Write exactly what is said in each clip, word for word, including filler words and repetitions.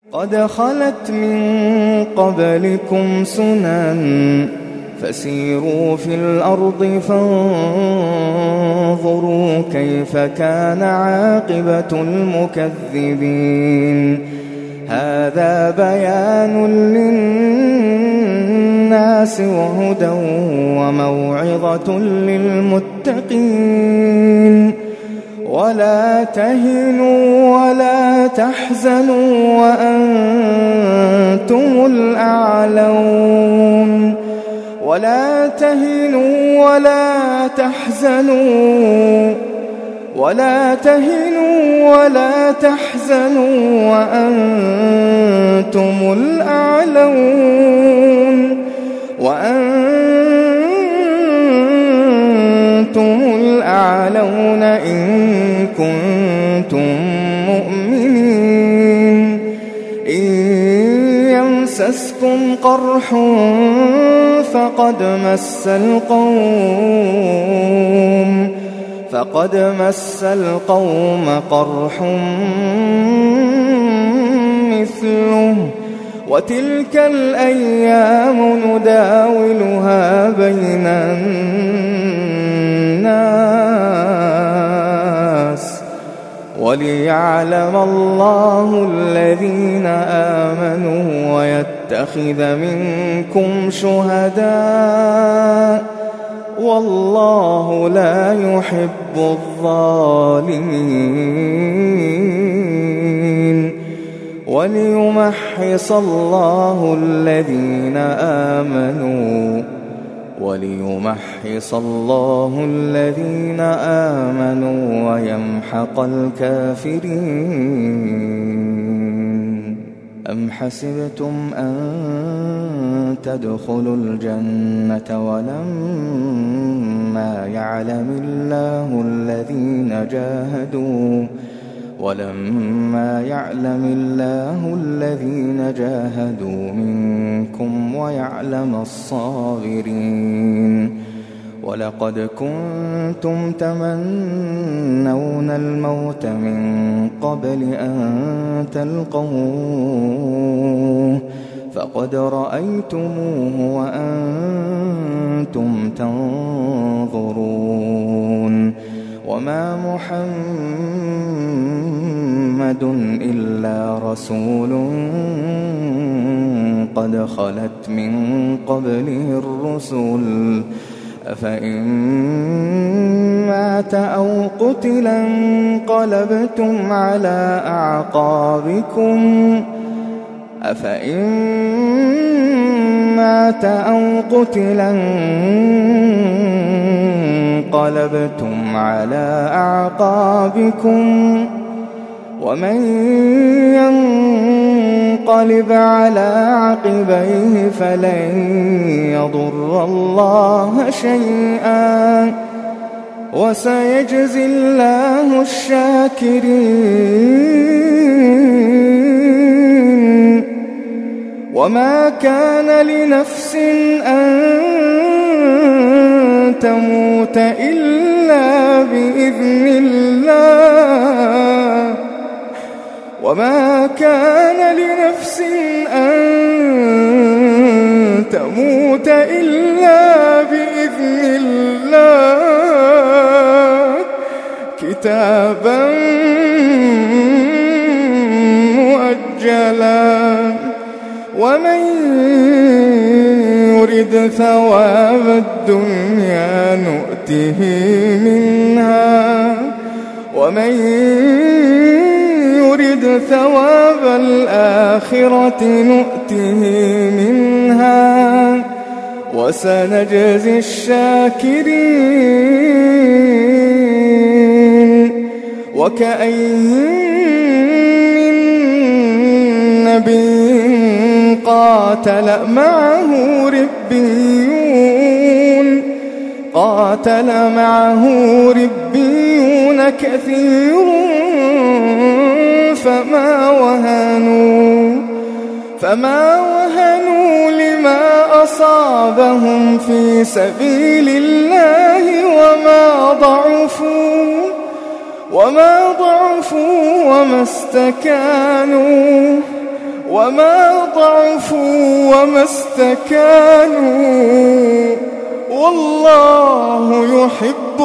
قد خلت من قبلكم سنن فسيروا في الأرض فانظروا كيف كان عاقبة المكذبين. هذا بيان للناس وهدى وموعظة للمتقين. ولا تهنوا ولا تحزنوا وأنتم الأعلون ولا تهنوا ولا تحزنوا ولا تهنوا ولا تحزنوا وأنتم الأعلون وأنتم الأعلون إن كنتم مؤمنين. إن يمسسكم قرح فقد مس القوم فقد مس القوم قرح مثله وتلك الأيام نداولها بين الناس وليعلم الله الذين آمنوا ويتخذ منكم شهداء والله لا يحب الظالمين. وليمحص الله الذين آمنوا وليمحص الله الذين آمنوا ويمحق الكافرين. أم حسبتم أن تدخلوا الجنة ولما يعلم الله الذين جاهدوا ولما يعلم الله الذين جاهدوا منكم ويعلم الصابرين. ولقد كنتم تمنون الموت من قبل أن تلقوه فقد رأيتموه وأنتم تنظرون. وما محمد إلا رسول قد خلت من قبله الرسل أفإن مات أو قتل انقلبتم على أعقابكم أفإن مات أو قتل انقلبتم على أعقابكم ومن ينقلب على عقبيه فلن يضر الله شيئا وسيجزي الله الشاكرين. وما كان لنفس أن تموت إلا بإذن الله وما كان لنفس أن تموت إلا بإذن الله كتابا مؤجلا. ومن يرد ثواب الدنيا نؤته منها ومن يرد ثواب الآخرة نؤته منها وسنجزي الشاكرين. وكأين من نبي قاتل معه ربيون قاتل معه ربيون كثير فما وهنوا فما وهنوا لما أصابهم في سبيل الله وما ضعفوا وما ضعفوا وما استكانوا وما ضعفوا وما استكانوا والله يحب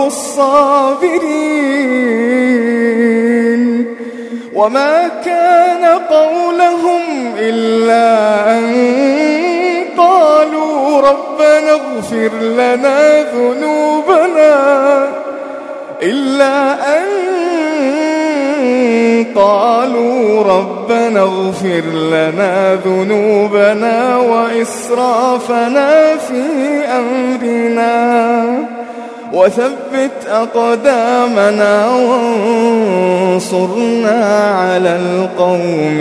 الصابرين. وما كان قولهم إلا أن قالوا ربنا اغفر لنا ذنوبنا إلا أن قالوا ربنا اغفر لنا ذنوبنا وإسرافنا في أمرنا وثبت أقدامنا وانصرنا على القوم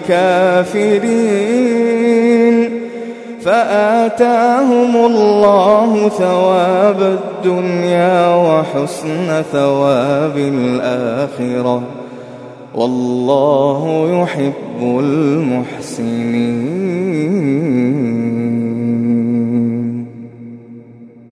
الكافرين. فآتاهم الله ثواب الدنيا وحسن ثواب الآخرة والله يحب المحسنين.